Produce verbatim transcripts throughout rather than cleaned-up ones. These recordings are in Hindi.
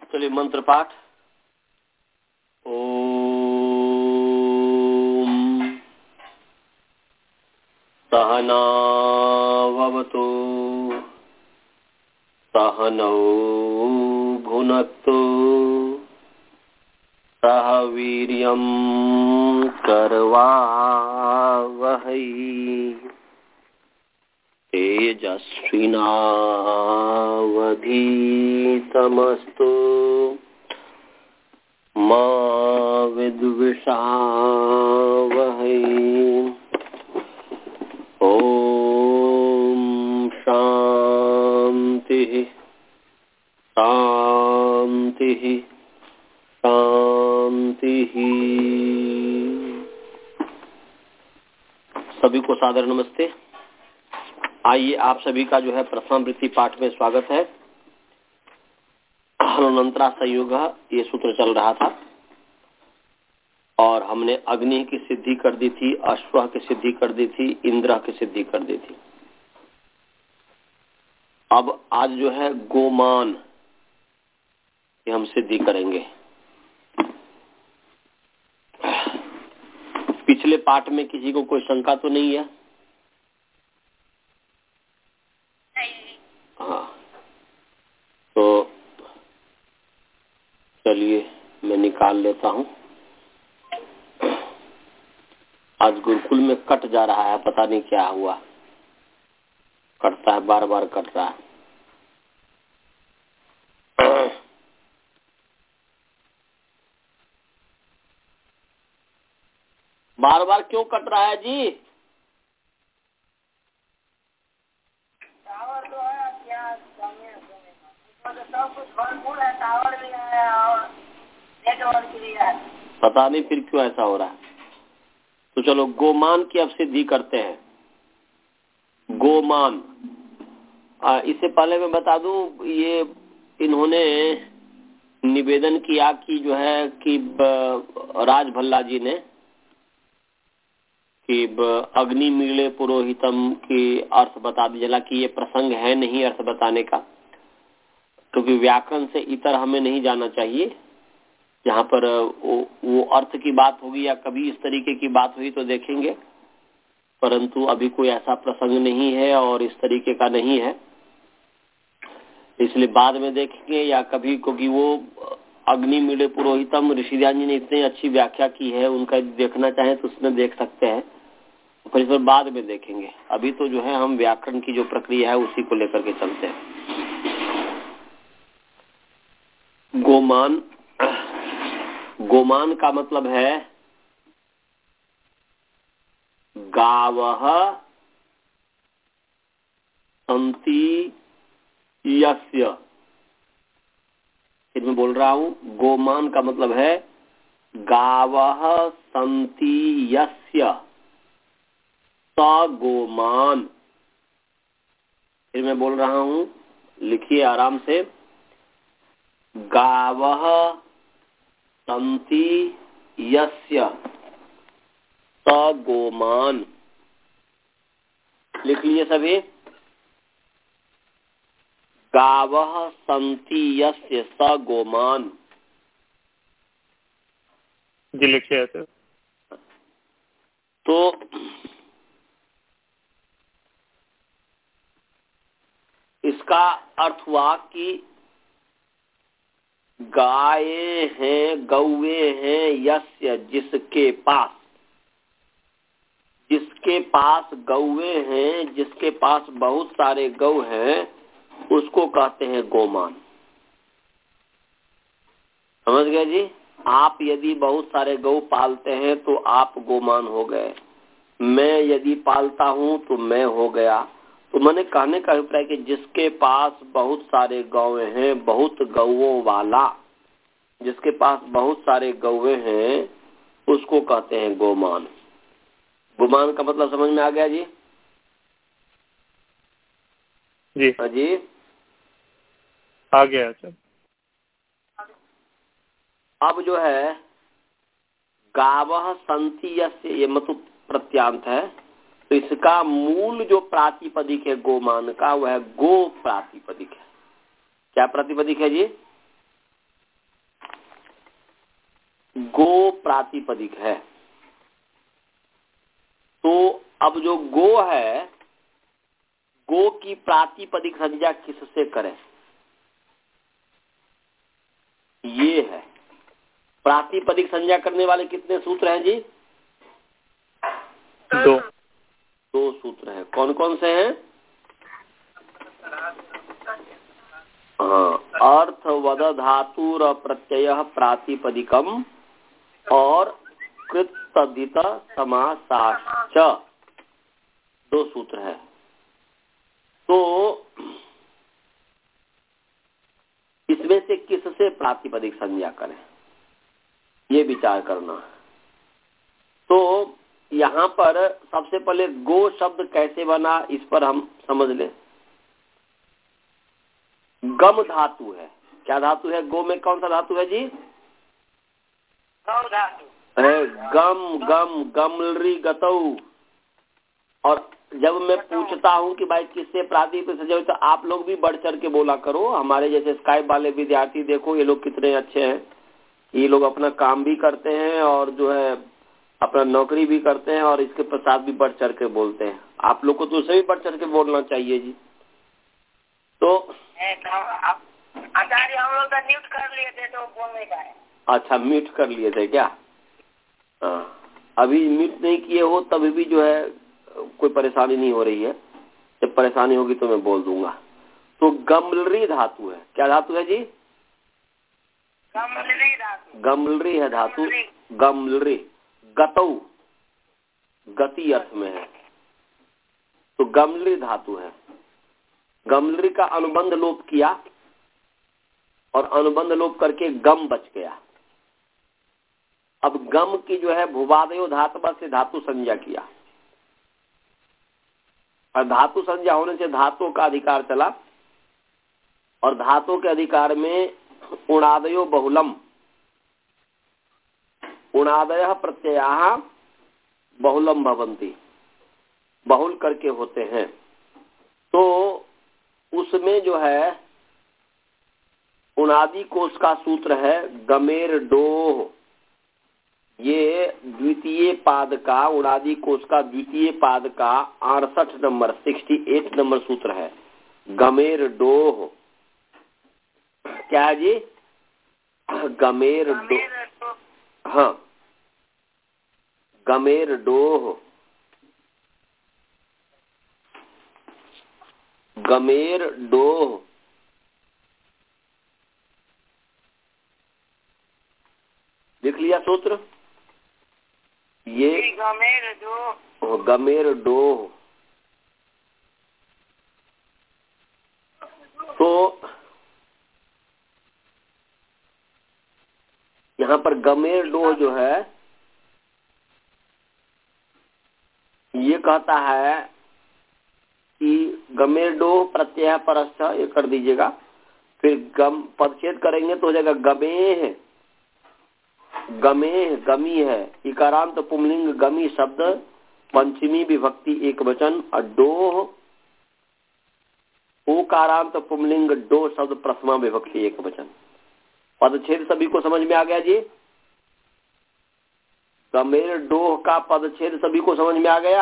चलिए मंत्र पाठ। ओम सहना भवतु सहनौ भुनक्तु सह वीर्यं करवावहै तेजस्विनावधीतमस्तु मा विद्विषावहै। ओम शांति शांति शांति। सभी को सादर नमस्ते। आइए आप सभी का जो है प्रथमावृत्ति पाठ में स्वागत है। हनोनंतरा संयोग ये सूत्र चल रहा था और हमने अग्नि की सिद्धि कर दी थी, अश्व की सिद्धि कर दी थी, इंद्र की सिद्धि कर दी थी। अब आज जो है गोमान की हम सिद्धि करेंगे। पिछले पाठ में किसी को कोई शंका तो नहीं है? हाँ, तो चलिए मैं निकाल लेता हूँ। आज गुरुकुल में कट जा रहा है, पता नहीं क्या हुआ, कटता है, बार बार कट रहा है। बार बार क्यों कट रहा है जी? टावर तो है, क्या तो सब कुछ भरपूर है, टावर भी है और नेटवर्क भी है। पता नहीं फिर क्यों ऐसा हो रहा है। तो चलो गोमान की अब सिद्धि करते हैं। गोमान, आ, इससे पहले मैं बता दूं, ये इन्होंने निवेदन किया कि जो है कि राज भल्ला जी ने कि अग्नि मीले पुरोहितम की अर्थ बता दीजिए कि ये प्रसंग है नहीं अर्थ बताने का, क्योंकि व्याकरण से इतर हमें नहीं जाना चाहिए। जहाँ पर वो, वो अर्थ की बात होगी या कभी इस तरीके की बात हुई तो देखेंगे, परंतु अभी कोई ऐसा प्रसंग नहीं है और इस तरीके का नहीं है, इसलिए बाद में देखेंगे या कभी, क्योंकि वो अग्नि मीले पुरोहितम ऋषिध्यान जी ने इतनी अच्छी व्याख्या की है, उनका देखना चाहें तो उसमें देख सकते हैं, फिर इस बाद में देखेंगे। अभी तो जो है हम व्याकरण की जो प्रक्रिया है उसी को लेकर के चलते हैं। गोमान, गोमान का मतलब है गावः सन्ति यस्य। फिर मैं बोल रहा हूं, गोमान का मतलब है गावः सन्ति यस्य स गोमान। फिर मैं बोल रहा हूं, लिखिए आराम से, गावः सन्ति यस्य स गोमान। लिख लीजिए सभी, गावः सन्ति यस्य स गोमान। जी लिखिए सर। तो इसका अर्थ हुआ कि गाये हैं, गौवे हैं, यस्य जिसके पास, जिसके पास गौवे हैं, जिसके पास बहुत सारे गौ हैं, उसको कहते हैं गोमान। समझ गए जी? आप यदि बहुत सारे गौ पालते हैं तो आप गोमान हो गए। मैं यदि पालता हूं तो मैं हो गया। तो मैंने कहने का अभिप्राय कि जिसके पास बहुत सारे गौवे हैं, बहुत गौओं वाला, जिसके पास बहुत सारे गौवे हैं, उसको कहते हैं गोमान। गोमान का मतलब समझ में आ गया जी? जी हाँ जी, आ गया सर। अब जो है गावः सन्ति यस्य, ये मतलब प्रत्यांत है, तो इसका मूल जो प्रातिपदिक है गोमान का, वह गो प्रातिपदिक है। क्या प्रातिपदिक है जी? गो प्रातिपदिक है। तो अब जो गो है, गो की प्रातिपदिक संज्ञा किससे करें, ये है। प्रातिपदिक संज्ञा करने वाले कितने सूत्र हैं जी? दो दो सूत्र हैं। कौन कौन से हैं? हाँ, अर्थवद धातुर प्रत्यय प्रातिपदिकम और कृत तद्धित समासाश्च, दो सूत्र है। तो इसमें से किससे प्रातिपदिक संज्ञा करें, ये विचार करना। तो यहाँ पर सबसे पहले गो शब्द कैसे बना, इस पर हम समझ लें। गम धातु है। क्या धातु है? गो में कौन सा धातु है जी? गौ धातु। गम गम गमलरी गतौ। और जब मैं पूछता हूँ कि भाई किससे प्रातिपदिक संज्ञा, तो आप लोग भी बढ़ चढ़ के बोला करो। हमारे जैसे स्काइप वाले विद्यार्थी देखो, ये लोग कितने अच्छे हैं। ये लोग अपना काम भी करते हैं और जो है अपना नौकरी भी करते हैं और इसके साथ भी बढ़ चढ़ के बोलते हैं। आप लोग को तो उसे भी बढ़ चढ़ के बोलना चाहिए जी। तो आचार्य हम लोग तो म्यूट कर लिए थे तो बोलने का है। अच्छा, म्यूट कर लिए थे क्या? हाँ, अभी म्यूट नहीं किए हो तभी भी जो है कोई परेशानी नहीं हो रही है। जब परेशानी होगी तो मैं बोल दूंगा। तो गमलरी धातु है। क्या धातु है जी? गमलरी धातु। गमलरी है धातु। गमलरी गतौ, गति अर्थ में है। तो गमलरी धातु है। गमलरी का अनुबंध लोप किया और अनुबंध लोप करके गम बच गया। अब गम की जो है भूवादयो धातु से धातु संज्ञा किया और धातु संज्ञा होने से धातु का अधिकार चला और धातु के अधिकार में उणादयो बहुलम, उणादय प्रत्यय बहुलम भवंती, बहुल करके होते हैं। तो उसमें जो है उणादि कोश का सूत्र है गमेर डोह। ये द्वितीय पाद का, उणादि कोश का द्वितीय पाद का अड़सठ नंबर अड़सठ नंबर सूत्र है गमेर डोह। क्या है जी? गमेर डोह। हाँ, गमेर डोह, गमेर डोह। लिख लिया सूत्र? ये गमेर डोह, गमेर डोह। तो यहाँ पर गमेर डोह जो है ये कहता है कि गमेर डोह प्रत्यय परस्थ, ये कर दीजिएगा। फिर गम पदच्छेद करेंगे तो हो जाएगा गमेह, गमेह गमी है। इकारांत पुंलिंग गमी शब्द पंचमी विभक्ति एक वचन और डोह ओकारांत पुंलिंग डो शब्द प्रथमा विभक्ति एक वचन। पदच्छेद सभी को समझ में आ गया जी? गमेर डोह का पदच्छेद सभी को समझ में आ गया?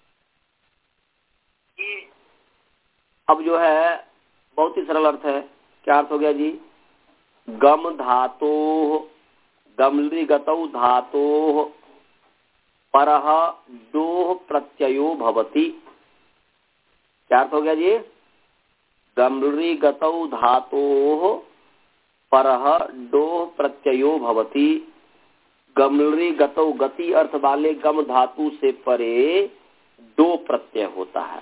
अब जो है बहुत ही सरल अर्थ है। क्या अर्थ हो गया जी? गम धातो, गमलरी गतौ धातो परह डोह प्रत्ययो भवति। क्या अर्थ हो गया जी? गमलरी गतौ धातो परह डोह प्रत्ययो भवति। गमलरी गतौ गति अर्थ वाले गम धातु से परे डो प्रत्यय होता है।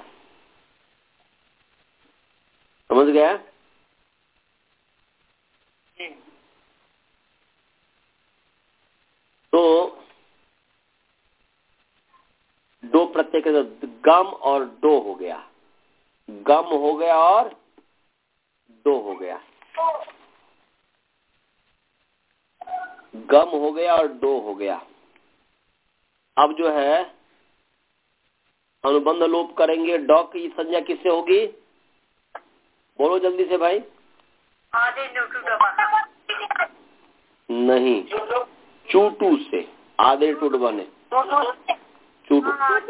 समझ गया? तो दो प्रत्यय के गम और डो हो गया, गम हो गया और डो हो गया, गम हो गया और डो हो गया। अब जो है अनुबंध लोप करेंगे। डॉ की संज्ञा किससे होगी? बोलो जल्दी से भाई। आदि नहीं, चूटू से, आधे टूट बने, चूटू,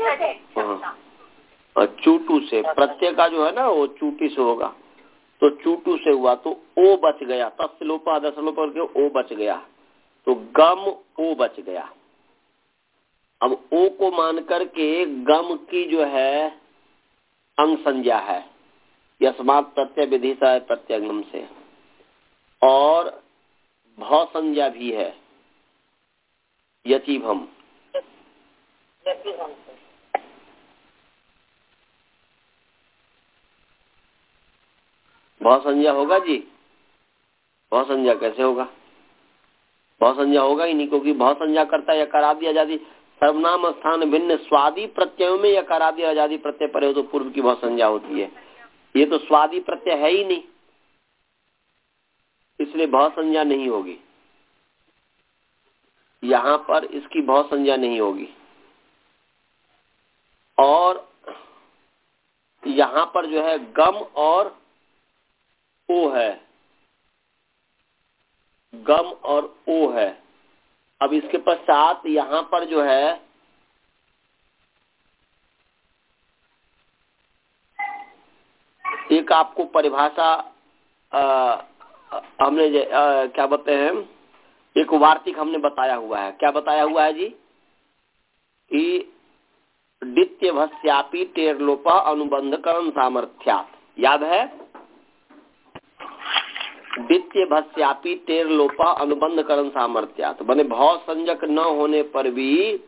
हाँ चूटू से, प्रत्यय का जो है ना वो चूटी से होगा, तो चूटू से हुआ तो ओ बच गया, तस्य लोप आदर्श लोप करके ओ बच गया, तो गम ओ बच गया। अब ओ को मान करके गम की जो है अंग संज्ञा है, यस्मात् प्रत्यय विधिता है प्रत्यंगम से, और भव संज्ञा भी है यतिभम। भव संज्ञा होगा जी, भव संज्ञा कैसे होगा? भव संज्ञा होगा ही नहीं, क्योंकि भव संज्ञा करता है यकारादि आजादी, सर्वनाम स्थान भिन्न स्वादि प्रत्ययों में यकारादि आजादी प्रत्यय परे हो तो पूर्व की भव संज्ञा होती है। ये तो स्वादि प्रत्यय है ही नहीं, इसलिए भव संज्ञा नहीं होगी, यहाँ पर इसकी भव संज्ञा नहीं होगी। और यहाँ पर जो है गम और ओ है, गम और ओ है। अब इसके पश्चात यहाँ पर जो है एक आपको परिभाषा आ, हमने आ, क्या बताते हैं, एक वार्तिक हमने बताया हुआ है। क्या बताया हुआ है जी? कि द्वितीय भस्यापि टेरलोप अनुबंधकरण सामर्थ्यात्, याद है? द्वितीय भस्यापि टेरलोप अनुबंधकरण सामर्थ्यात्, बने भाव संजक न होने पर भी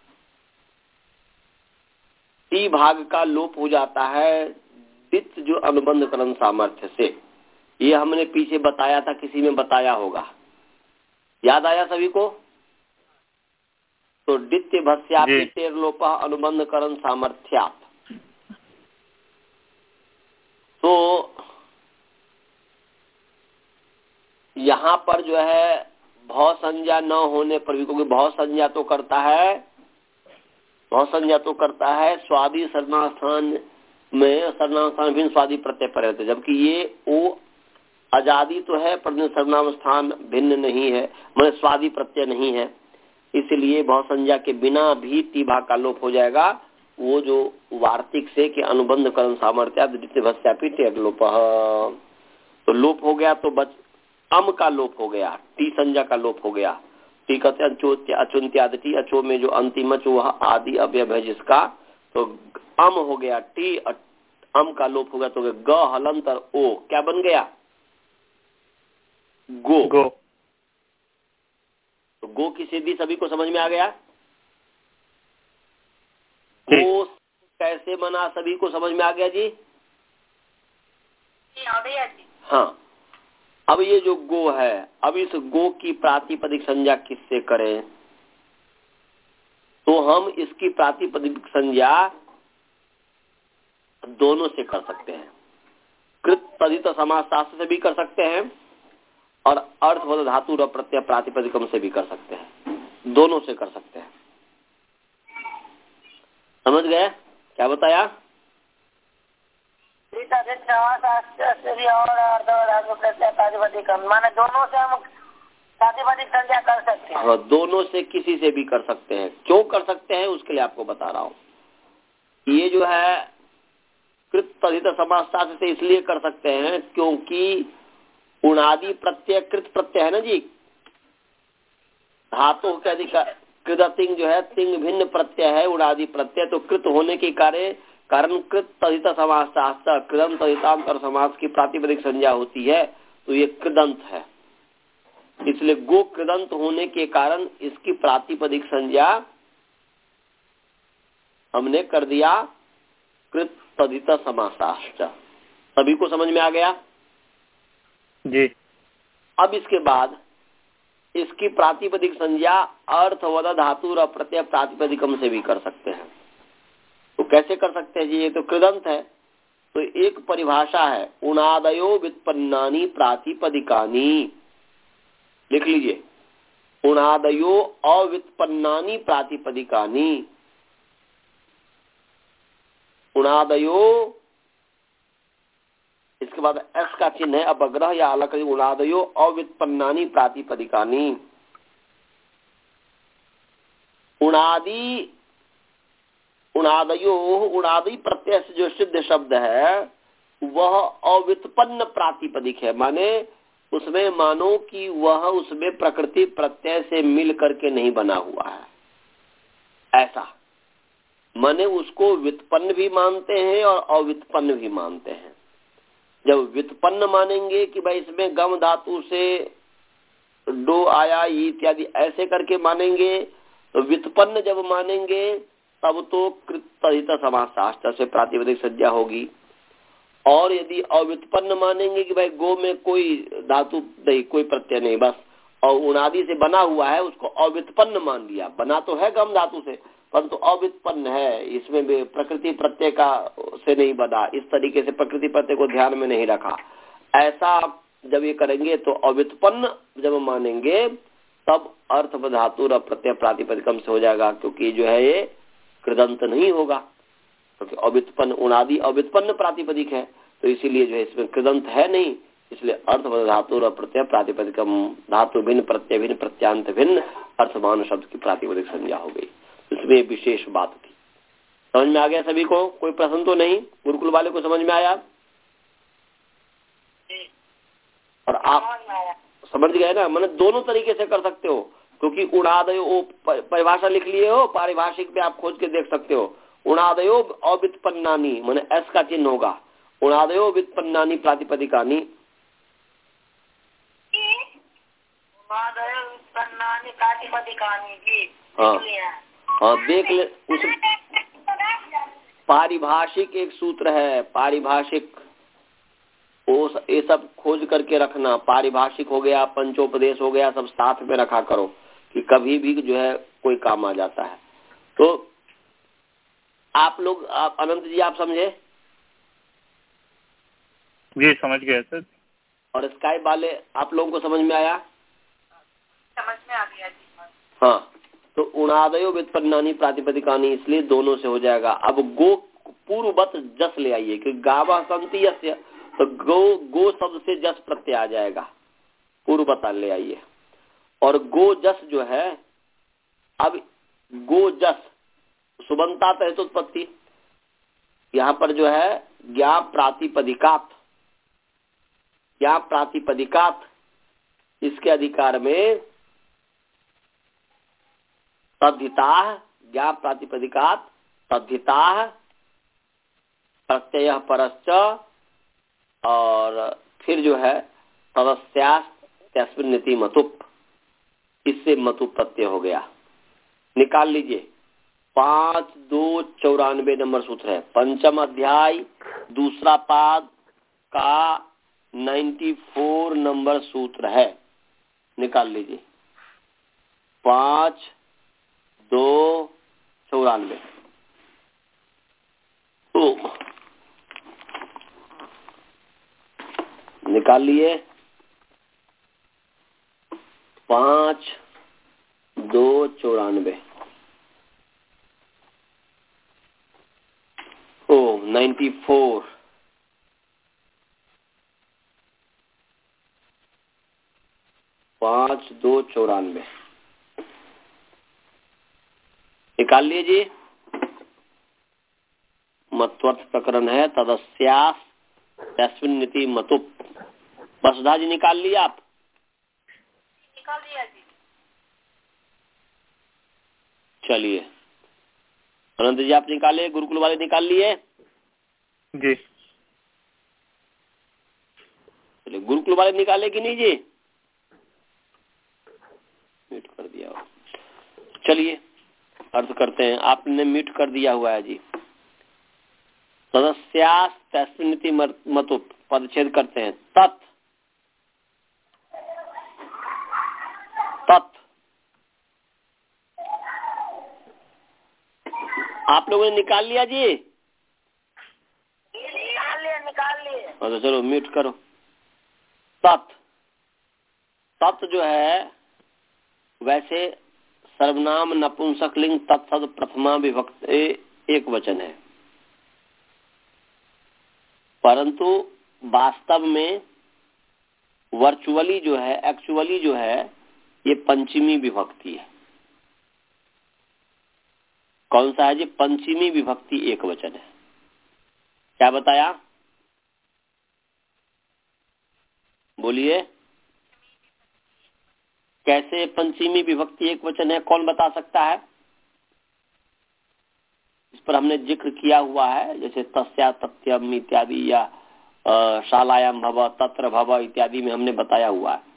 टी भाग का लोप हो जाता है द्वित जो अनुबंधकरण सामर्थ्य से। ये हमने पीछे बताया था, किसी में बताया होगा, याद आया सभी को? तो द्वितीय भस्यापि टेरलोप अनुबंधकरण सामर्थ्यात्, तो यहाँ पर जो है भव संज्ञा न होने पर भी, क्योंकि भव संज्ञा तो करता है, भव संज्ञा तो करता है स्वादि सर्वनाम में, सर्वनाम स्थान भिन्न स्वादि प्रत्यय पर रहते, जबकि ये ओ आजादी तो है पर सर्वनाम स्थान भिन्न नहीं है, मतलब स्वादि प्रत्यय नहीं है, इसलिए भव संज्ञा के बिना भी टी भाग का लोप हो जाएगा। वो जो वार्तिक से कि अनुबंधकरण सामर्थ्य द्वितीय भस्यापि टेरलोप, तो लोप हो गया, तो बच अम का लोप हो गया, टी संज्ञा का लोप हो गया। टी कहते हैं अचुंत्यादि, अचो में जो अंतिम अचो आदि अवयव है जिसका, तो अम हो गया, टी अम का लोप हो गया, तो ग हलंतर ओ क्या बन गया? गो, गो। तो गो की सिद्धि सभी को समझ में आ गया? गो कैसे बना सभी को समझ में आ गया जी? हाँ। अब ये जो गो है, अब इस गो की प्रातिपदिक संज्ञा किससे करें? तो हम इसकी प्रातिपदिक संज्ञा दोनों से कर सकते हैं, कृत तदित समास शास्त्र से भी कर सकते हैं और अर्थवद धातु र प्रत्यय प्रातिपदिकम से भी कर सकते हैं, दोनों से कर सकते हैं। समझ गए क्या बताया? माने दोनों से हम प्रातिपदिक संज्ञा कर सकते हैं। हाँ, दोनों से किसी से भी कर सकते हैं। क्यों कर सकते हैं उसके लिए आपको बता रहा हूँ। ये जो है कृत तदित समास शास्त्र से इसलिए कर सकते हैं क्योंकि उणादि प्रत्यय कृत प्रत्यय है ना जी, धातु के अधिक कृतिंग जो है तिंग भिन्न प्रत्यय है उणादि प्रत्यय, तो कृत होने के कार्य कारण कृत तदित समास शास्त्र कृदंत तदितांतर समास की प्रातिपदिक संज्ञा होती है, तो ये कृदंत है। इसलिए गो कृदंत होने के कारण इसकी प्रातिपदिक संज्ञा हमने कर दिया कृत तदित समासाश्च। सभी को समझ में आ गया जी? अब इसके बाद इसकी प्रातिपदिक संज्ञा अर्थवद धातु र प्रत्यय प्रातिपदिकम से भी कर सकते हैं। तो कैसे कर सकते हैं जी? ये तो कृदंत है, तो एक परिभाषा है उणादयो व्युत्पन्नानि प्रातिपदिकानि, लिख लीजिए, उणादयो अव्युत्पन्नानि प्रातिपदिकानि। उणादयो, इसके बाद एस का चिन्ह है अपग्रह या अलग, उणादयो अव्युत्पन्नानि प्रातिपदिकानि। उणादि उणादयो उणादि प्रत्यय से जो सिद्ध शब्द है वह अव्युत्पन्न प्रातिपदिक है, माने उसमें मानो कि वह उसमें प्रकृति प्रत्यय से मिल करके नहीं बना हुआ है, ऐसा माने उसको व्युत्पन्न भी मानते हैं और अव्युत्पन्न भी मानते हैं। जब व्युत्पन्न मानेंगे कि भाई इसमें गम धातु से डो आया इत्यादि ऐसे करके मानेंगे, तो व्युत्पन्न जब मानेंगे तब तो कृत समास शास्त्र से प्रातिपदिक संज्ञा होगी। और यदि अव्युत्पन्न मानेंगे कि भाई गो में कोई धातु नहीं, कोई प्रत्यय नहीं, बस और उणादि से बना हुआ है, उसको अव्युत्पन्न मान लिया। बना तो है गम धातु से परंतु तो अव्युत्पन्न है, इसमें भी प्रकृति प्रत्यय का से नहीं बना, इस तरीके से प्रकृति प्रत्यय को ध्यान में नहीं रखा, ऐसा जब ये करेंगे तो अव्युत्पन्न जब मानेंगे तब अर्थ धातु और प्रत्यय प्रातिपदिकम से हो जाएगा, क्योंकि जो है ये कृदंत नहीं होगा, क्योंकि अव्युत्पन्न उणादि अव्युत्पन्न प्रातिपदिक है, तो इसीलिए जो है इसमें कृदंत है नहीं, इसलिए अर्थ धातु और प्रत्यय प्रातिपदिकम धातु भिन्न प्रत्यय भिन्न प्रत्यांत भिन्न अर्थमान शब्द की प्रातिपदिक संज्ञा हो गई। इसमें विशेष बात थी। समझ में आ गया सभी को? कोई प्रश्न तो नहीं? गुरुकुल वाले को समझ में आया? और आप समझ गए ना? मैंने दोनों तरीके से कर सकते हो, क्योंकि उणादयो परिभाषा लिख लिए हो, पारिभाषिक पे आप खोज के देख सकते हो। उणादयो अव्युत्पन्नानि माने एस का चिन्ह होगा, उणादयो व्युत्पन्नानि प्रातिपदिकानि, हाँ हाँ देख ले। उस पारिभाषिक एक सूत्र है, पारिभाषिक वो ये सब खोज करके रखना। पारिभाषिक हो गया, पंचोपदेश हो गया, सब साथ में रखा करो कि कभी भी जो है कोई काम आ जाता है। तो आप लोग आप, अनंत जी आप समझे? जी समझ गए सर। और स्काई वाले आप लोगों को समझ में आया? समझ में आ गया जी। हाँ, तो उणादयो व्युत्पन्नानि प्रातिपदिकानि, इसलिए दोनों से हो जाएगा। अब गो पूर्ववत जस ले आइए कि गावा संति यस्य, तो गो गो शब्द से जस प्रत्यय आ जाएगा, पूर्ववत ले आइए। और गो जस जो है, अब गो जस सुबंता हेतुत्पत्ति, यहाँ पर जो है ज्ञा प्रातिपदिकात, ज्ञा प्रातिपदिकात इसके अधिकार में तद्धिता ज्ञा प्रातिपदिकात तद्धिता प्रत्यय परश्च, और फिर जो है तदस्यास्मिन् नीति मतुप, इससे मतुप प्रत्यय हो गया। निकाल लीजिए, पांच दो चौरानवे नंबर सूत्र है, पंचम अध्याय दूसरा पाद का नाइन्टी फोर नंबर सूत्र है। निकाल लीजिए, पांच दो चौरानवे। तो निकाल लिए, पांच दो चौरानवे। ओ नाइन्टी फोर, पांच दो चौरानवे निकाल लीजिए। मत्वर्थ प्रकरण है, तदस्यास तस्मिन् नीति मतुप। वसुधा जी निकाल लिया आप? निकाल लिया जी। चलिए अनंत जी आप निकाले, गुरुकुल वाले निकाल लिए? जी। चलिए गुरुकुल वाले निकाले कि नहीं जी? म्यूट कर दिया। चलिए अर्थ करते हैं, आपने म्यूट कर दिया हुआ है जी। तदस्यास तस्मिन् नीति मतुप, पदच्छेद करते हैं। तत् तत् आप लोगों ने निकाल लिया जी? निकाल लिए निकाल लिए। तो चलो म्यूट करो। तत् तत् जो है वैसे सर्वनाम नपुंसकलिंग तत्सद प्रथमा विभक्त एक वचन है, परंतु वास्तव में वर्चुअली जो है, एक्चुअली जो है, ये पंचमी विभक्ति है। कौन सा है जी? पंचमी विभक्ति एक वचन है। क्या बताया? बोलिए, कैसे पंचमी विभक्ति एक वचन है? कौन बता सकता है? इस पर हमने जिक्र किया हुआ है, जैसे तस्या तथ्यम इत्यादि या शालायाम भव, तत्र भव इत्यादि में हमने बताया हुआ है।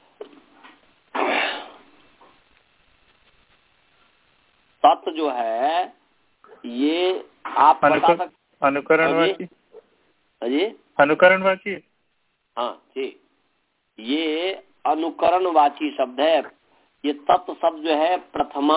तत् जो है ये आप बता सकते। अनुकरणवाची जी, अनुकरणवाची हाँ जी, ये अनुकरणवाची शब्द है। ये तत् शब्द जो है प्रथमा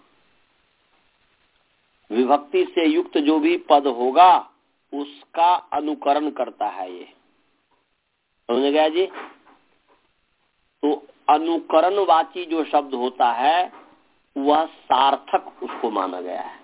विभक्ति से युक्त जो भी पद होगा उसका अनुकरण करता है। ये समझ गया जी? तो अनुकरणवाची जो शब्द होता है वह सार्थक उसको माना गया है।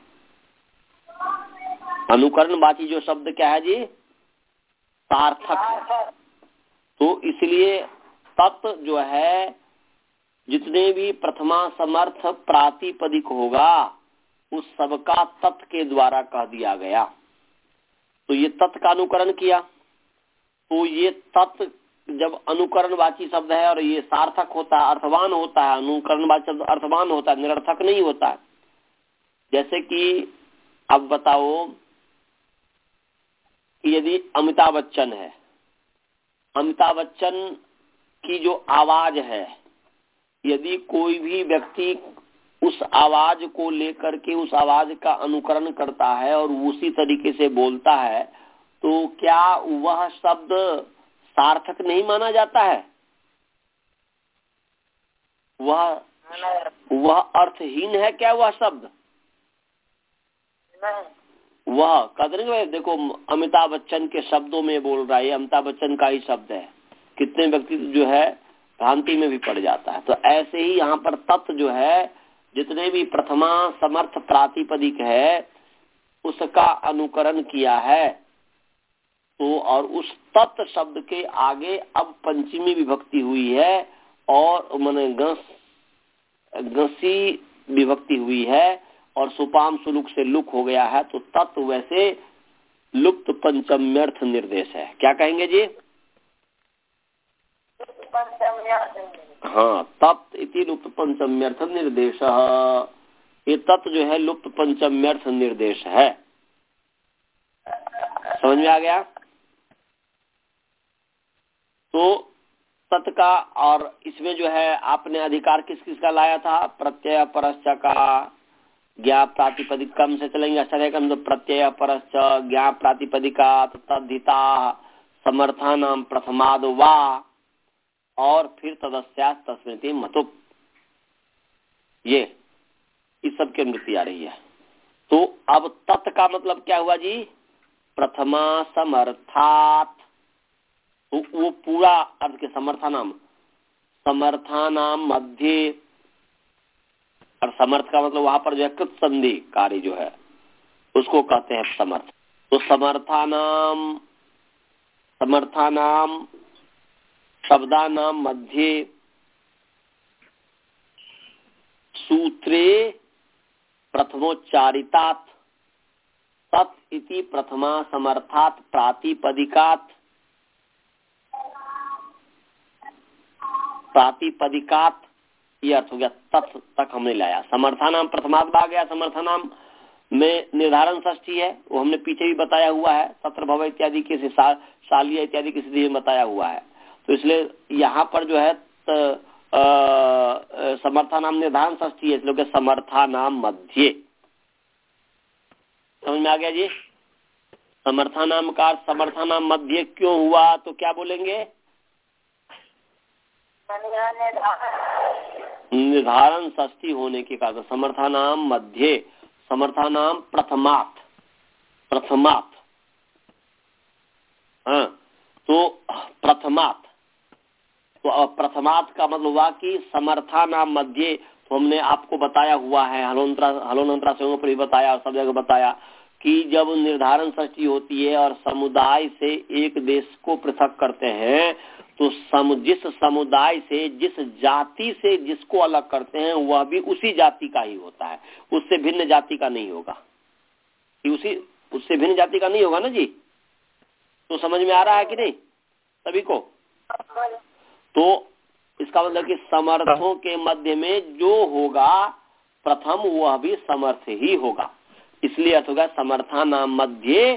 अनुकरणवाची जो शब्द क्या है जी? सार्थक है। तो इसलिए तत् जो है जितने भी प्रथमा समर्थ प्रातिपदिक होगा उस सबका तत् के द्वारा कह दिया गया। तो ये तत् का अनुकरण किया। तो ये तत् जब अनुकरणवाची शब्द है और ये सार्थक होता है, अर्थवान होता है। अनुकरणवाची शब्द अर्थवान होता है, निरर्थक नहीं होता है। जैसे कि अब बताओ कि यदि अमिताभ बच्चन है, अमिताभ बच्चन की जो आवाज है, यदि कोई भी व्यक्ति उस आवाज को लेकर के उस आवाज का अनुकरण करता है और उसी तरीके से बोलता है, तो क्या वह शब्द सार्थक नहीं माना जाता है? वह वह अर्थहीन है क्या वह शब्द? वह कहते देखो अमिताभ बच्चन के शब्दों में बोल रहा है, अमिताभ बच्चन का ही शब्द है। कितने व्यक्ति जो है भ्रांति में भी पड़ जाता है। तो ऐसे ही यहाँ पर तत् जो है जितने भी प्रथमा समर्थ प्रातिपदिक है उसका अनुकरण किया है। तो और उस तत् शब्द के आगे अब पंचमी विभक्ति हुई है और माने गस गसी विभक्ति हुई है और सुपाम सुलुक से लुक हो गया है। तो तत् वैसे लुप्त पंचम्यर्थ निर्देश है। क्या कहेंगे जी? हाँ, तत् इति लुप्त पंचम्यर्थ निर्देश। ये तत् जो है लुप्त पंचम्यर्थ निर्देश है। समझ में आ गया? तो तत् का, और इसमें जो है आपने अधिकार किस किस का लाया था? प्रत्यय परश्च का, ज्ञा प्रातिपदिकम से चलेंगे। अक्षरकम तो प्रत्यय परश्च ज्ञा प्रातिपदिका तद्धिता समर्थानाम प्रथमाद वा, और फिर तदस्या तस्मृति मतुप। ये इस सब की अनुवृत्ति आ रही है। तो अब तत् का मतलब क्या हुआ जी? प्रथमा समर्थात। तो वो पूरा अर्थ के समर्थानाम, समर्थानाम मध्य, और समर्थ का मतलब वहां पर जो है कृत संधि कार्य जो है उसको कहते हैं समर्थ। तो समर्थानाम समर्थानाम शब्दानाम मध्य सूत्रे प्रथमोच्चारितात तत् इति प्रथमा समर्थात प्रातिपदिकात प्रातिपदिकात ये अर्थ हो गया। तत् तक हमने लाया। समर्थानाम प्रथमाद आ गया। समर्थानाम में निर्धारण षष्ठी है, वो हमने पीछे भी बताया हुआ है। सत्र भव इत्यादि के शालिया इत्यादि की स्थिति में बताया हुआ है। तो इसलिए यहाँ पर जो है समर्थानाम निर्धारण षष्ठी है, इसलिए समर्थानाम मध्य। समझ में आ गया जी? समर्थानाम का समर्थानाम मध्य क्यों हुआ? तो क्या बोलेंगे? निर्धारण षष्ठी होने के कारण समर्थानाम मध्य, समर्थानाम प्रथमात प्रथमात हाँ, तो प्रथमात, तो प्रथमात का मतलब हुआ कि समर्थानाम मध्य। तो हमने आपको बताया हुआ है, हलोंतरा हलोनंतरा से पर भी बताया और सब जगह बताया कि जब निर्धारण षष्ठी होती है और समुदाय से एक देश को पृथक करते हैं तो सम जिस समुदाय से, जिस जाति से जिसको अलग करते हैं वह भी उसी जाति का ही होता है, उससे भिन्न जाति का नहीं होगा। कि उसी उससे भिन्न जाति का नहीं होगा ना जी। तो समझ में आ रहा है कि नहीं सभी को? तो इसका मतलब कि समर्थों के मध्य में जो होगा प्रथम वह भी समर्थ ही होगा। इसलिए अर्थ होगा समर्था नाम मध्य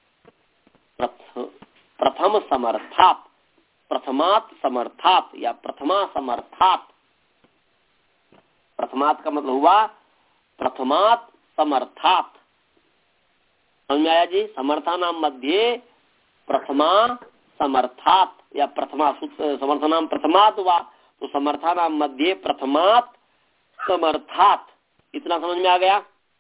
प्रथम समर्थात, प्रथमात समर्थात या प्रथमा समर्थात। प्रथमात का मतलब हुआ प्रथमात समर्थात। समझ में आया जी? समर्था नाम मध्य प्रथमा समर्थात या प्रथमा समर्थ नाम प्रथमात हुआ तो समर्था नाम मध्य प्रथमात समर्थात। इतना समझ में आ गया?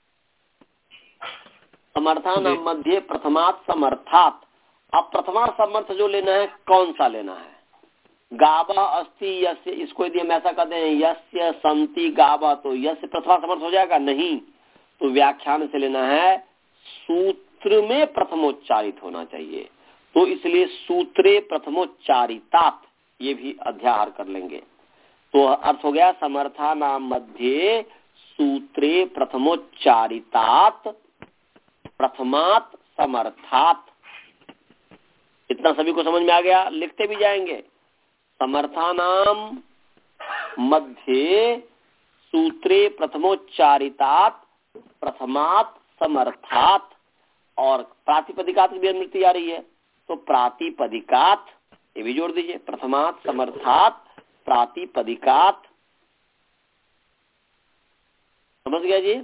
समर्था नाम मध्य प्रथमात समर्थात। अब प्रथमा समर्थ जो लेना है कौन सा लेना है? गावा अस्ति यस्य, इसको यदि हम ऐसा कहते हैं यस्य संति गावा, तो यस्य प्रथमा समर्थ हो जाएगा? नहीं, तो व्याख्यान से लेना है सूत्र में प्रथमोच्चारित होना चाहिए। तो इसलिए सूत्रे प्रथमोच्चारितात, ये भी अध्याहार कर लेंगे। तो अर्थ हो गया समर्था नाम मध्य सूत्रे प्रथमोच्चारितात प्रथमात समर्थात। इतना सभी को समझ में आ गया? लिखते भी जाएंगे। समर्था नाम मध्य सूत्रे प्रथमोच्चारितात प्रथमात समर्थात। और प्रातिपदिकात की भी अनुवृत्ति आ रही है तो प्रातिपदिकात, ये भी जोड़ दीजिए। प्रथमात समर्थात प्रातिपदिकात। समझ गया जी?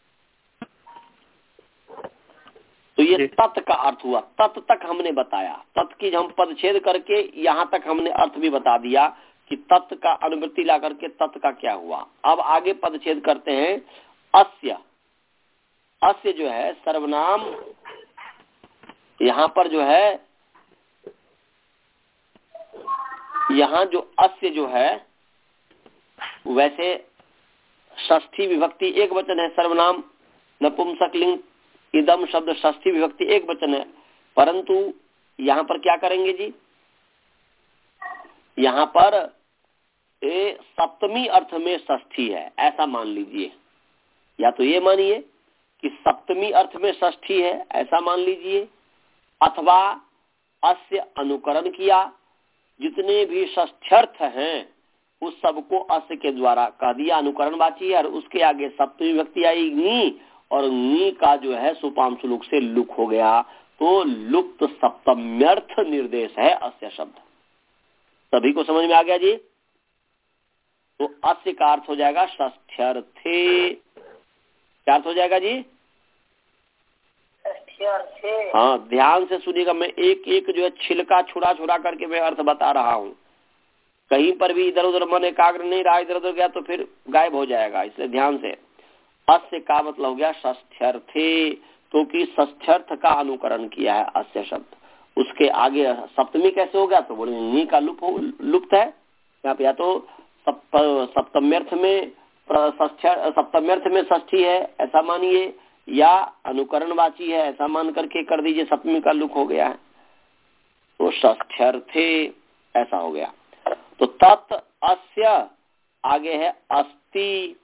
तो ये तत् का अर्थ हुआ। तत् तक हमने बताया। तत् की हम पदछेद करके यहाँ तक हमने अर्थ भी बता दिया कि तत् का अनुवृत्ति ला करके तत् का क्या हुआ। अब आगे पदछेद करते हैं। अस्य, अस्य जो है सर्वनाम, यहाँ पर जो है, यहाँ जो अस्य जो है वैसे षष्ठी विभक्ति एक वचन है। सर्वनाम नपुंसकलिंग इदम शब्द षष्ठी विभक्ति एक वचन है, परंतु यहाँ पर क्या करेंगे जी? यहाँ पर ए सप्तमी अर्थ में षष्ठी है, ऐसा मान लीजिए। या तो ये मानिए कि सप्तमी अर्थ में षष्ठी है, ऐसा मान लीजिए, अथवा अस्य अनुकरण किया। जितने भी षष्ठ्यर्थ हैं उस सबको अस्य के द्वारा कह दिया, अनुकरणवाची है, और उसके आगे सप्तमी विभक्ति आई नी, और नी का जो है सुपांशुलुक से लुक हो गया, तो लुप्त सप्तम्यर्थ निर्देश है अस्य शब्द। सभी को समझ में आ गया जी? तो अस्य का अर्थ हो जाएगा षष्ठ्यर्थे। क्या अर्थ हो जाएगा जी? हाँ, ध्यान से सुनिएगा। मैं एक एक जो है छिलका छुड़ा छुड़ा करके मैं अर्थ बता रहा हूँ। कहीं पर भी इधर उधर मन एकाग्र नहीं रहा, इधर उधर गया तो फिर गायब हो जाएगा, इसलिए ध्यान से। अस्य का मतलब हो गया षष्ठ्यर्थे, तो कि षष्ठ्यर्थ का अनुकरण किया है अस्य शब्द। उसके आगे सप्तमी कैसे हो गया? तो बोले नी का लुप लुप्त है यहाँ पे। या तो सप्त, सप्तम्यर्थ में सप्तम्यर्थ में षष्ठी है ऐसा मानिए, या अनुकरणवाची है ऐसा मान करके कर दीजिए, सप्तमी का लुक हो गया है तो षष्ठ्यर्थे ऐसा हो गया। तो तत् अस्य आगे है अस्ति।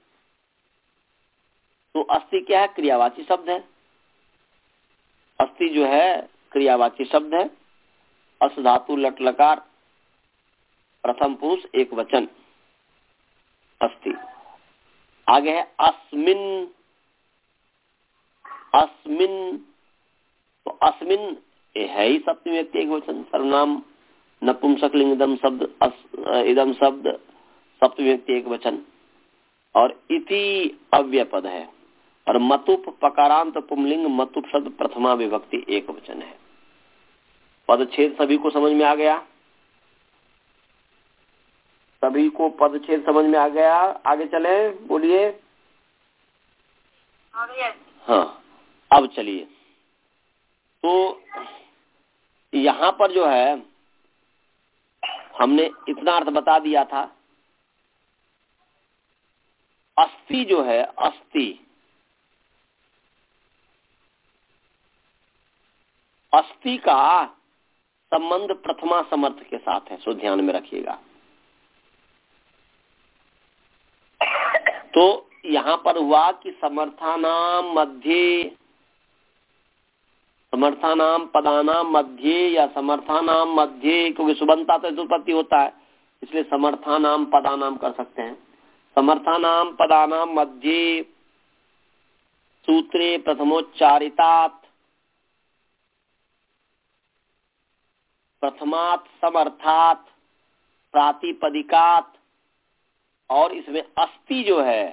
तो अस्ति क्या है? क्रियावाची शब्द है। अस्ति जो है क्रियावाची शब्द है। अस धातु लट लकार प्रथम पुरुष एक वचन अस्ति। आगे है अस्मिन। अस्मिन, तो अस्मिन है ही सप्तमी व्यक्ति एक वचन। सर्वनाम नपुंसकलिंग इदम शब्द, इदम शब्द सप्तमी व्यक्ति एक वचन। और इति अव्यय पद है। और मतुप पकारांत पुंलिंग मतुप शब्द प्रथमा विभक्ति एक वचन है। पदछेद सभी को समझ में आ गया? सभी को पदछेद समझ में आ गया? आगे चले, बोलिए। हाँ, अब चलिए। तो यहाँ पर जो है हमने इतना अर्थ बता दिया था। अस्ति जो है, अस्ति अस्ति का संबंध प्रथमा समर्थ के साथ है, सो ध्यान में रखिएगा। तो यहाँ पर हुआ कि समर्थानाम मध्य, समर्थानाम पदानाम मध्य या समर्थानाम मध्य, क्योंकि सुबंता तो उत्पत्ति होता है इसलिए समर्थानाम पदानाम कर सकते हैं। समर्थानाम पदानाम मध्य सूत्रे प्रथमोच्चारितात् प्रथमात् समर्थात् प्रातिपदिकात्, और इसमें अस्ति जो है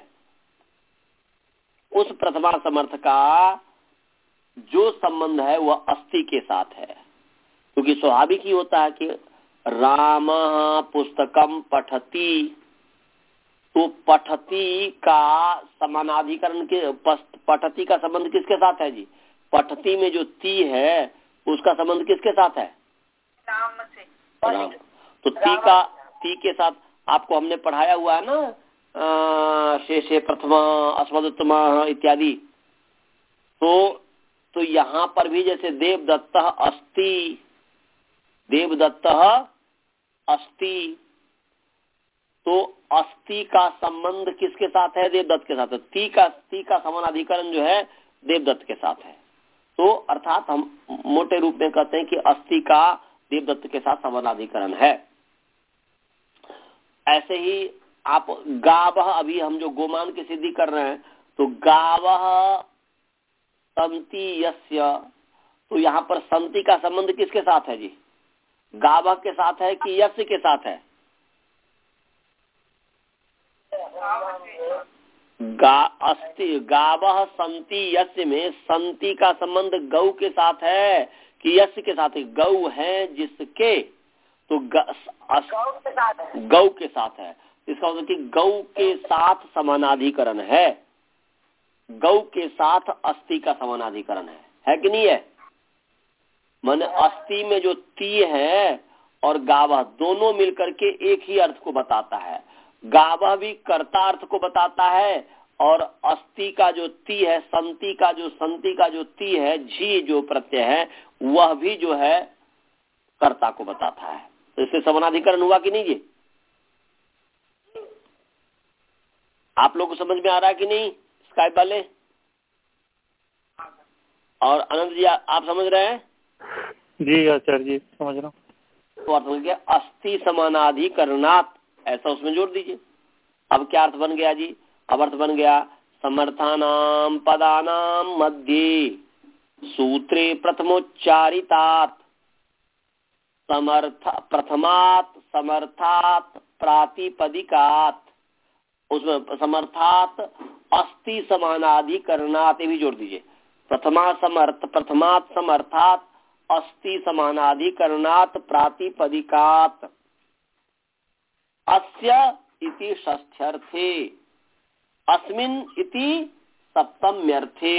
उस प्रथमा समर्थ का जो संबंध है वह अस्ति के साथ है, क्योंकि स्वाभाविक ही होता है कि रामः पुस्तकम पठति, तो पठति का समानाधिकरण के पठति का संबंध किसके साथ है जी? पठति में जो ती है उसका संबंध किसके साथ है? राम से। राम। तो ती का ती के साथ आपको हमने पढ़ाया हुआ है ना, शेषे प्रथमा अस्मदुत्तमा इत्यादि। तो तो यहाँ पर भी जैसे देवदत्त अस्ति, देवदत्त अस्ति, तो अस्ति का संबंध किसके साथ है? देवदत्त के साथ है। ती का ती का समानाधिकरण जो है देवदत्त के साथ है। तो अर्थात हम मोटे रूप में कहते हैं कि अस्ति का देवदत्त के साथ समानाधिकरण है। ऐसे ही आप गावः, अभी हम जो गोमान की सिद्धि कर रहे हैं, तो गावः संति यस्य, तो यहाँ पर संति का संबंध किसके साथ है जी? गावः के साथ है कि यस्य के साथ है? गा अस्ति गावः संति यस्य में संति का संबंध गौ के साथ है कि यस्य के साथ है? गौ है जिसके, तो ग, अस, गौ के साथ है। गौ के साथ है। इसका मतलब कि गौ के साथ समानाधिकरण है, गौ के साथ अस्ति का समानाधिकरण है, है कि नहीं है? माने अस्ति में जो ती है और गावः दोनों मिलकर के एक ही अर्थ को बताता है। गावः भी कर्ता अर्थ को बताता है और अस्ति का जो ती है, संति का जो संति का जो ती है, झी जो प्रत्यय है, वह भी जो है कर्ता को बताता है। तो इससे समानाधिकरण हुआ कि नहीं जी? आप लोग को समझ में आ रहा है कि नहीं? स्काइप वाले और आनंद जी आप समझ रहे हैं? जी आचार्य जी समझ रहा हूँ। तो अर्थ बन गया अस्ति समानाधिकरणात्, ऐसा उसमें जोड़ दीजिए। अब क्या अर्थ बन गया जी? अब अर्थ बन गया समर्थानाम पदानाम मध्ये सूत्रे प्रथमोच्चारितात् समर्थ प्रथमात् समर्थात् प्रातिपदिकात्, उसमें समर्थात् अस्ति समानाधिकरणात् भी जोड़ दीजिए। प्रथमा समर्थ प्रथमात् समर्थात् अस्ति समानाधिकरणात् प्रातिपदिकात् अस्य इति षष्ठ्यर्थे अस्मिन् इति सप्तम्यर्थे।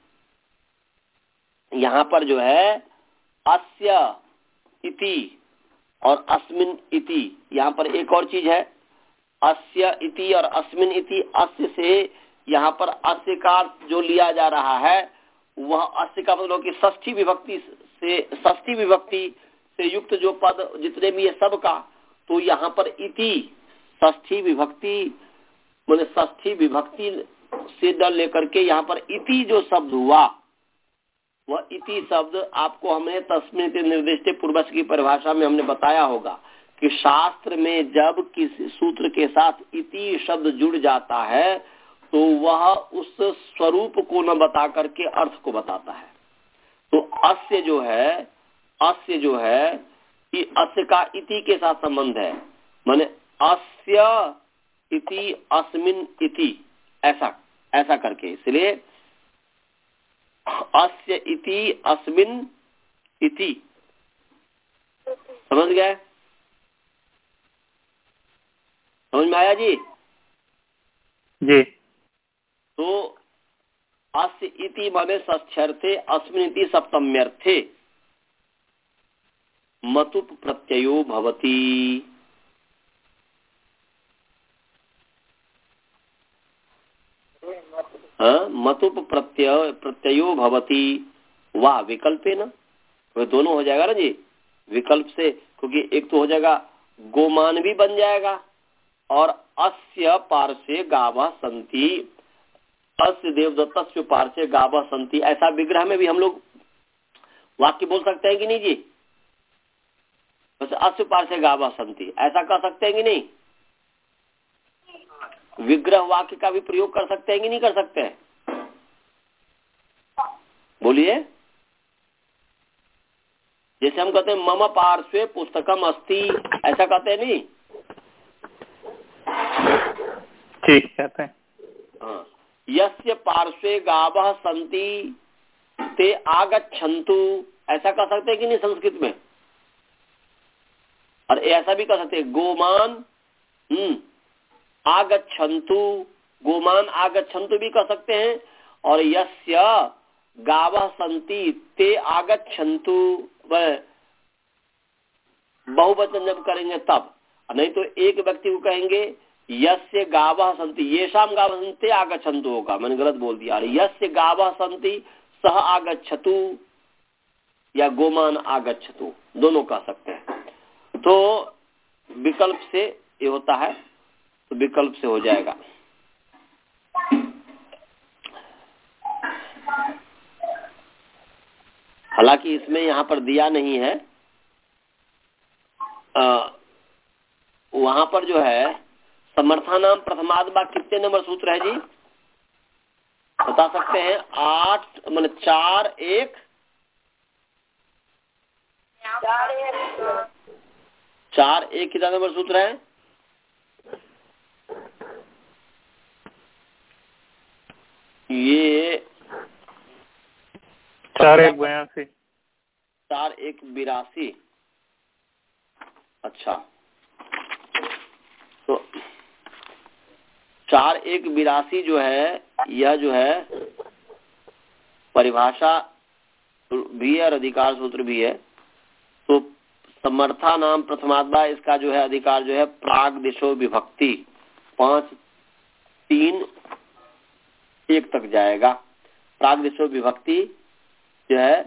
यहाँ पर जो है अस्य इति और अस्मिन् इति, यहाँ पर एक और चीज है, अस्य इति और अस्मिन् इति। अस्य से यहाँ पर अस्य का जो लिया जा रहा है वह अस्य का मतलब कि षष्ठी विभक्ति से, षष्ठी विभक्ति से युक्त जो पद जितने भी है सबका, तो यहाँ पर इति षष्ठी विभक्ति मैंने षष्ठी विभक्ति से डर लेकर के यहाँ पर इति जो शब्द हुआ, वह इति शब्द आपको हमने तस्मिन् निर्दिष्टे पूर्वज की परिभाषा में हमने बताया होगा कि शास्त्र में जब किसी सूत्र के साथ इति शब्द जुड़ जाता है तो वह उस स्वरूप को न बता करके अर्थ को बताता है। तो अस्य जो है, अस्य जो है कि अस्य का इति के साथ संबंध है, माने अस्य इति अस्मिन् इति, ऐसा ऐसा करके, इसलिए अस्य इति अस्मिन् इति। समझ गए? समझ में आया जी? जी। तो अस्य इति माने षष्ठ्यर्थे अस्मिन् इति सप्तम्यर्थे मतुप प्रत्ययो भवति। हाँ, मतुप प्रत्यय प्रत्ययो भवति, वाह विकल्पे न, तो दोनों हो जाएगा ना जी। विकल्प से, क्योंकि एक तो हो जाएगा गोमान भी बन जाएगा और अस्य पार्श्वे गावः सन्ति, अस्य देवदत्तस्य पार्श्वे गावः सन्ति, ऐसा विग्रह में भी हम लोग वाक्य बोल सकते हैं कि नहीं जी? बस अस्य पार्श्वे गावः सन्ति ऐसा कह सकते हैं कि नहीं? विग्रह वाक्य का भी प्रयोग कर सकते हैं कि नहीं कर सकते हैं? बोलिए। जैसे हम कहते हैं मम पार्श्वे पुस्तकम अस्ति, ऐसा कहते हैं नहीं? ठीक कहते हैं। हाँ, यस्य पार्श्वे गावः सन्ति ते आगच्छन्तु, ऐसा कह सकते हैं कि नहीं संस्कृत में? और ऐसा भी कह सकते हैं गोमान हम्म आगच्छन्तु, गोमान आगच्छन्तु भी कह सकते हैं। और यस्य गावः सन्ति ते आगच्छन्तु, बहुवचन जब करेंगे तब, नहीं तो एक व्यक्ति को कहेंगे यस्य गावः सन्ति, येषाम गावः सन्ति आगच्छन्तु होगा, मैंने गलत बोल दिया। और यस्य गावः सन्ति सह आगच्छतु या गोमान आगच्छतु, दोनों कह सकते हैं। तो विकल्प से ये होता है, तो विकल्प से हो जाएगा। हालांकि इसमें यहाँ पर दिया नहीं है, आ, वहां पर जो है समर्थानाम प्रथमाद्वा कितने नंबर सूत्र है जी? बता सकते हैं? आठ मतलब चार एक चार एक चार एक कितना नंबर सूत्र है? ये चार एक बयासी। चार एक बिरासी। अच्छा, तो चार एक बिरासी जो है, यह जो है परिभाषा भी है और अधिकार सूत्र भी है। तो समर्था नाम प्रथमाद्वा, इसका जो है अधिकार जो है प्राग दिशो विभक्ति, पांच तीन एक तक जाएगा। प्राग दिशो विभक्ति जो है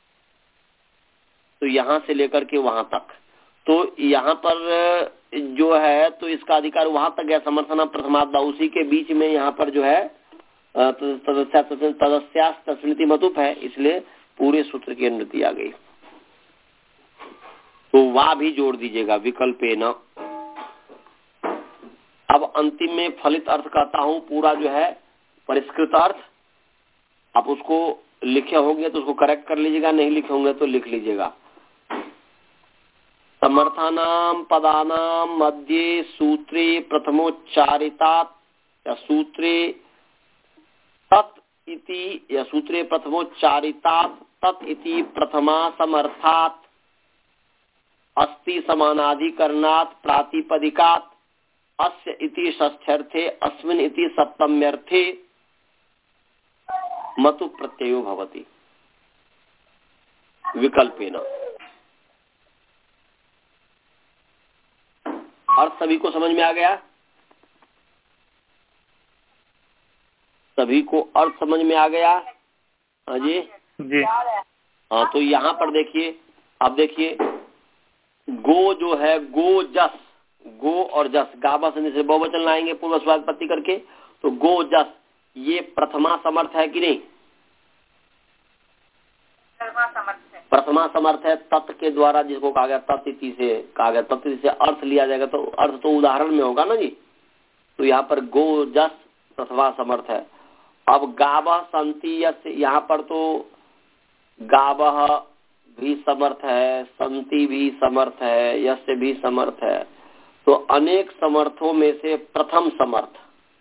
तो यहाँ से लेकर के वहां तक, तो यहाँ पर जो है तो इसका अधिकार वहां तक गया समर्थना प्रथमाद्वा, उसी के बीच में यहाँ पर जो है तदस्या तस्मृति मतुप है, इसलिए पूरे सूत्र की अनुमति आ गई। तो वह भी जोड़ दीजिएगा विकल्पे न। अब अंतिम में फलित अर्थ कहता हूं, पूरा जो है परिष्कृत अर्थ, आप उसको लिखे होंगे तो उसको करेक्ट कर लीजिएगा, नहीं लिखे होंगे तो लिख लीजिएगा। समर्थानाम पदानाम मध्ये सूत्रे प्रथमोच्चारितात या सूत्रे तत् इति या सूत्रे प्रथमोच्चारितात तत् इति प्रथमा समर्थात अस्ति समानाधिकरणात् प्रातिपदिकात् अस्य इति षष्ठ्यर्थे अस्मिन् इति सप्तम्यर्थे मतु प्रत्ययो भवति विकल्पेन। और सभी को समझ में आ गया? सभी को अर्थ समझ में आ गया? हाँ जी जी। हाँ, तो यहाँ पर देखिए, अब देखिए गो जो है गो जस, गो और जस गाबा से से बहुवचन लाएंगे पूर्व स्वागपत्ति करके, तो गो जस ये प्रथमा समर्थ है कि नहीं? प्रथमा समर्थ है। तत् के द्वारा जिसको कहा गया तत्ति से कहा गया, तत्ति से अर्थ लिया जाएगा, तो अर्थ तो उदाहरण में होगा ना जी। तो यहाँ पर गो जस प्रथमा समर्थ है। अब गावः सन्ति यस, यहाँ पर तो गावः भी समर्थ है, संति भी समर्थ है, यस्य भी समर्थ है। तो अनेक समर्थों में से प्रथम समर्थ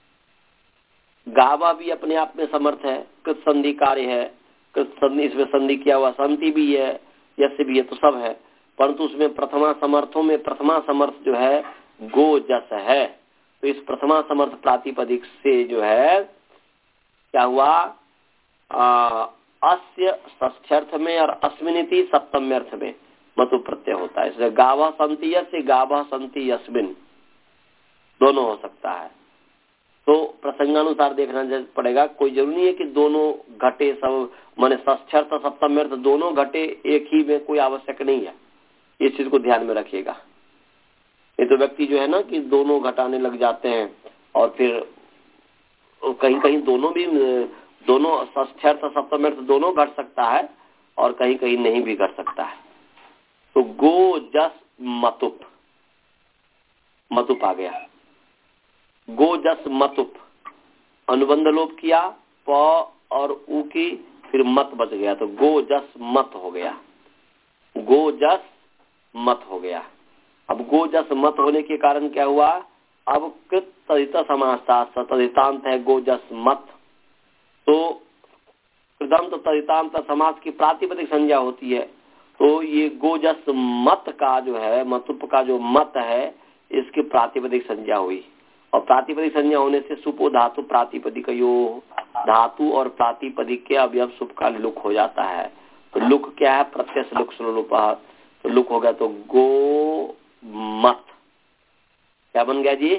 गावा भी अपने आप में समर्थ है, कृत संधि कार्य है, कृत संधि इसमें संधि किया हुआ, संति भी है, यस्य भी है, तो सब है। परंतु उसमें प्रथमा समर्थों में प्रथमा समर्थ जो है गो जस है। तो इस प्रथमा समर्थ प्रातिपदिक से जो है क्या हुआ, आ, अस्य षष्ठ्यर्थ में और अस्मिनिति सप्तम्यर्थ में मतु प्रत्यय होता है। इसलिए गावः सन्ति यस्य, गावः सन्ति यस्मिन्, दोनों हो सकता है। तो प्रसंगानुसार देखना पड़ेगा, कोई जरूरी नहीं है कि दोनों घटे सब माने षष्ठ्यर्थ सप्तम्यर्थ दोनों घटे एक ही में, कोई आवश्यक नहीं है। इस चीज को ध्यान में रखिएगा। ये तो व्यक्ति जो है ना कि दोनों घटाने लग जाते हैं और फिर कहीं कहीं दोनों भी दोनों षष्ठ्यर्थ सप्तम्यर्थ दोनों घट सकता है और कहीं कहीं नहीं भी घट सकता है। तो गो जस मतुप, मतुप आ गया। गो जस मतुप, अनुबंध लोप किया, प और उ की, फिर मत बच गया, तो गो जस मत हो गया। गो जस मत हो गया। अब गो जस मत होने के कारण क्या हुआ, अब कृत तदित समास तदितांत है गो जस मत, तो कृदंत तदितांत समास की प्रातिपदिक संज्ञा होती है। तो ये गो जस मत का जो है, मतुप का जो मत है, इसकी प्रातिपदिक संज्ञा हुई और प्रातिपदिक संज्ञा होने से सुपो धातु प्रातिपदिक यो, धातु और प्रातिपदिक के अवयव सुप का लुक हो जाता है। तो लुक क्या है, प्रत्यक्ष लुक स्वरूप, तो लुक हो गया। तो गो मत क्या बन गया जी,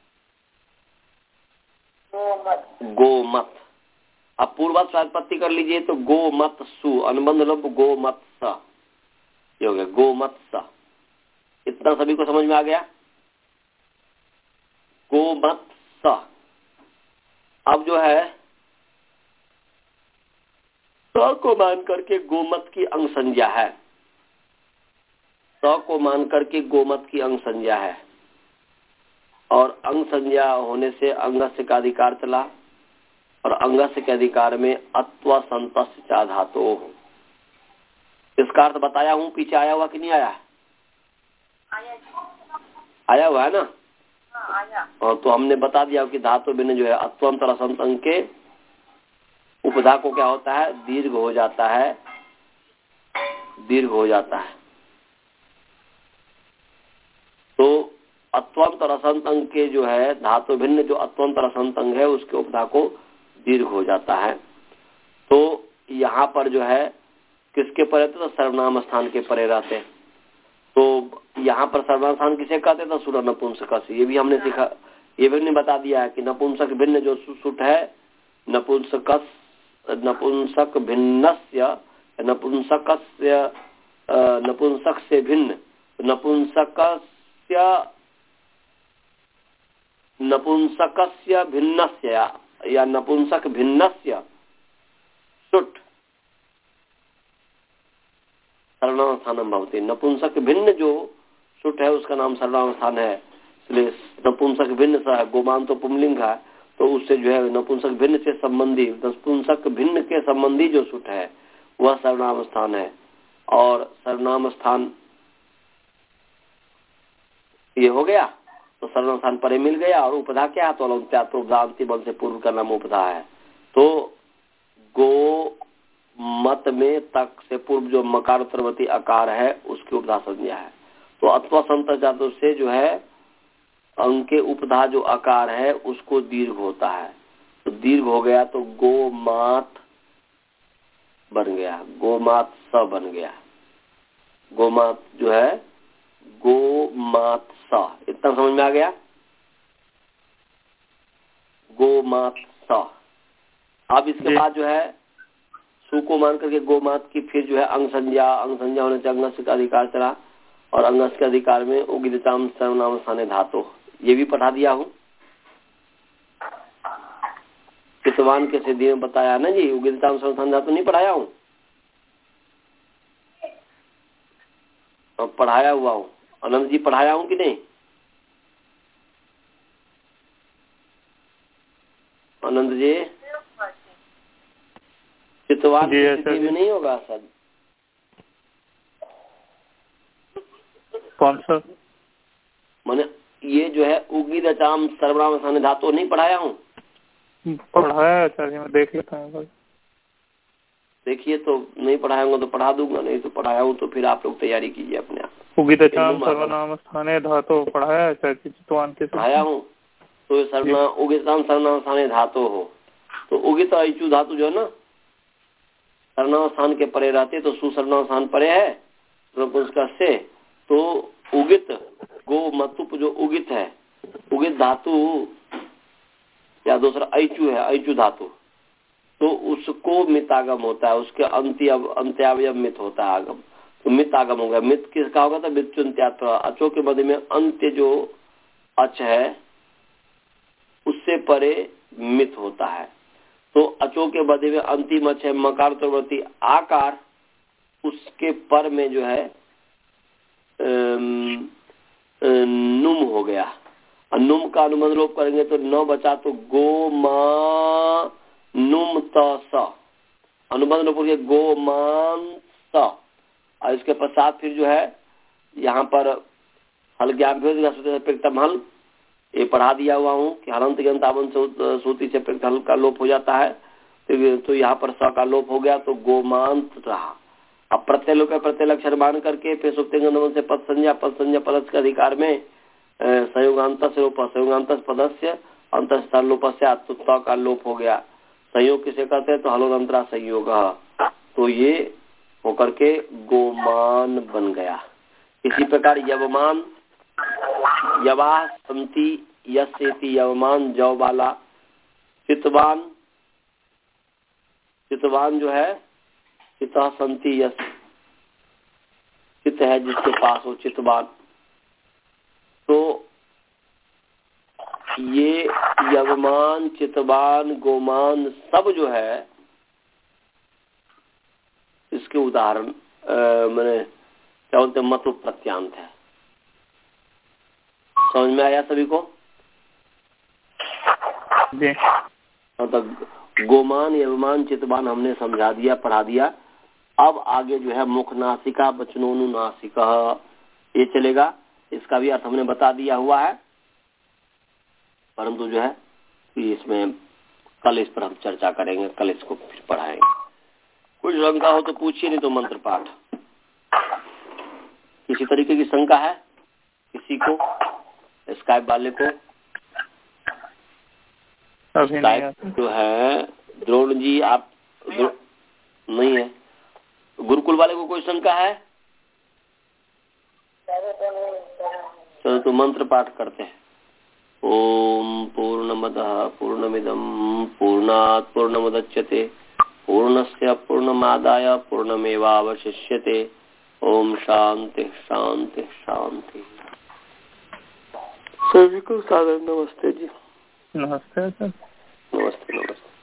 गोमत। गोमत। अब पूर्ववत प्रातिपत्ति कर लीजिए, तो गो मत सु, अनुबंध लोप गो मत स, ये हो गया गो मत स। इतना सभी को समझ में आ गया, गो मत स। अब जो है स को मान करके गोमत की अंग संज्ञा है, स को मान करके गोमत की अंग संज्ञा है और अंग संज्ञा होने से अंगस्य का अधिकार चला और अंगस्य के अधिकार में अत्व संतस्य चा धातो। इसका अर्थ बताया हूँ, पीछे आया हुआ कि नहीं आया, आया आया हुआ है ना। हाँ, आया। और तो हमने बता दिया कि धातु भिन्न जो है अत्वंतर असंत अंग के उपधा को क्या होता है, दीर्घ हो जाता है, दीर्घ हो जाता है। तो अत्वंत और असंत अंग के जो है धातु भिन्न जो अत्वंत और असंत अंग है उसके उपधा को दीर्घ हो जाता है। तो यहाँ पर जो है किसके परे थे, तो सर्वनाम स्थान के परे रहते। तो यहाँ पर सर्वनाम स्थान किसे कहते थे, सुर नपुंसक। ये भी हमने सीखा, ये भी हमने बता दिया है कि नपुंसक भिन्न जो सुट है, नपुंसक नपुंसक भिन्नस्य, नपुंसकस्य नपुंसक से भिन्न, नपुंसकस्य नपुंसकस्य भिन्नस्य या नपुंसक भिन्नस्य सुट सर्वनाम स्थानम भवति। नपुंसक भिन्न जो सुट है उसका नाम सर्वनाम स्थान है। इसलिए नपुंसक भिन्न सा गोमान तो पुंलिंग है, तो उससे जो है नपुंसक भिन्न से संबंधी, नपुंसक भिन्न के संबंधी जो सुट है वह सर्वनाम स्थान है। और सर्वनाम स्थान ये हो गया, तो सर्वनाम स्थान परे मिल गया। और उपधा क्या है, तो उपधांति बल से पूर्व का नाम उपधा है। तो गो मत में तक से पूर्व जो मकार उत्तरवर्ती आकार है उसकी उपधा संज्ञा है। तो अथवा संत जातु से जो है अंग के उपधा जो आकार है उसको दीर्घ होता है, तो दीर्घ हो गया तो गो मात बन गया, गोमात स बन गया। गोमात जो है गो मात स, इतना समझ में आ गया, गो मात स। अब इसके बाद जो है सु को मान करके गोमात की फिर जो है अंग संज्ञा, अंग संज्ञा होने से अंगस्य का अधिकार चला और अंगस्य के अधिकार में उगिताम सर्वनाम स्थाने धातु, ये भी पढ़ा दिया हूँ। कितवान के सिद्धि में बताया ना जी, उगिताम सर्वनाम धातु नहीं पढ़ाया हूँ, अब पढ़ाया हुआ हूँ। आनंद जी पढ़ाया हूँ कि नहीं, आनंद जी? चितवान की स्थिति में नहीं होगा सर? कौन सा? मैंने ये जो है उगिद अचाम सर्वनाम स्थाने धातु नहीं पढ़ाया हूँ? पढ़ाया है सर, मैं देख लेता हूँ। देखिए, तो नहीं पढ़ाऊंगा तो पढ़ा दूंगा, नहीं तो पढ़ाया हूँ तो फिर आप लोग तैयारी कीजिए अपने आप। उगिद अचाम सर्वनाम स्थाने धातु पढ़ाया है सर, चितवान के पढ़ाया हूँ। तो सर्वनाम उगिताम सर्वनाम स्थाने धातु हो, तो उगित इचु धातु जो है ना सर्वनाम स्थान के परे रहते, तो सुसर्वनाम स्थान परे है उसका से, तो उगित गो मतुप जो उगित है, उगित धातु या दूसरा ऐचु है, ऐचु धातु, तो उसको मितागम होता है, उसके अंत्य अंत्यावयव मित होता है आगम। तो मित आगम हो गया। मित किसका होगा? तो मित्युन्त्यात्। अचो के मध्य में अंत्य जो अच है उससे परे मित होता है। तो अचो के मध्य में अंतिम अच है मकार उत्तरवर्ती आकार, उसके पर में जो है नुम हो गया। नुम का अनुबंध लोप करेंगे तो न बचा तो गो मा नुम त स, अनुबंध लोप करके गो मान स। और इसके पश्चात फिर जो है यहाँ पर हल ज्ञान प्रयुक्तम हल ये पढ़ा दिया हुआ हूँ कि हलंत गंतावन सूत्री से प्रयुक्त हल का लोप हो जाता है। तो यहाँ पर स का लोप हो गया तो गोमांत रहा। अब प्रत्यय लोप प्रत्यय लक्षण मान करके फिर सुप्ति गंधवन से पद संज्ञा पद संज्ञा पद के अधिकार में संयोगांत लोप संयोगांत पदस्य अंतस्थ लोप से आत्मत्व का लोप हो गया। संयोग किसे कहते हैं? तो हलोदंतरा संयोग। तो ये होकर के गोमान बन गया। इसी प्रकार यवमान यवा संति यस्येति यवमान जव वाला चितवान, चितवान जो है चिता संति यस, चित है जिसके पास हो चितवान। तो ये यवमान चितवान गोमान सब जो है इसके उदाहरण मैंने क्या बोलते मत प्रत्यांत है। समझ में आया सभी को? जी। तो गोमान यवमान चितवान हमने समझा दिया, पढ़ा दिया। अब आगे जो है मुख नासिका बचनोनुनासिका ये चलेगा। इसका भी अर्थ हमने बता दिया हुआ है, परंतु जो है कि इसमें कल इस पर हम चर्चा करेंगे, कल इसको फिर पढ़ाएंगे। कुछ शंका हो तो पूछिए, नहीं तो मंत्र पाठ। किसी तरीके की शंका है किसी को? स्काइप वाले को स्काइप जो है द्रोण जी आप द्रो... नहीं है। गुरुकुल वाले को कोई शंका है? चलो तो मंत्र पाठ करते हैं। ओम पूर्णमदः पूर्णमिदं पूर्णात् पूर्णमुदच्यते पूर्णस्य पूर्णमादाय पूर्णमेवावशिष्यते। ओम शांति शांति शांति। सभी को सादर नमस्ते जी। नमस्ते सर। नमस्ते नमस्ते।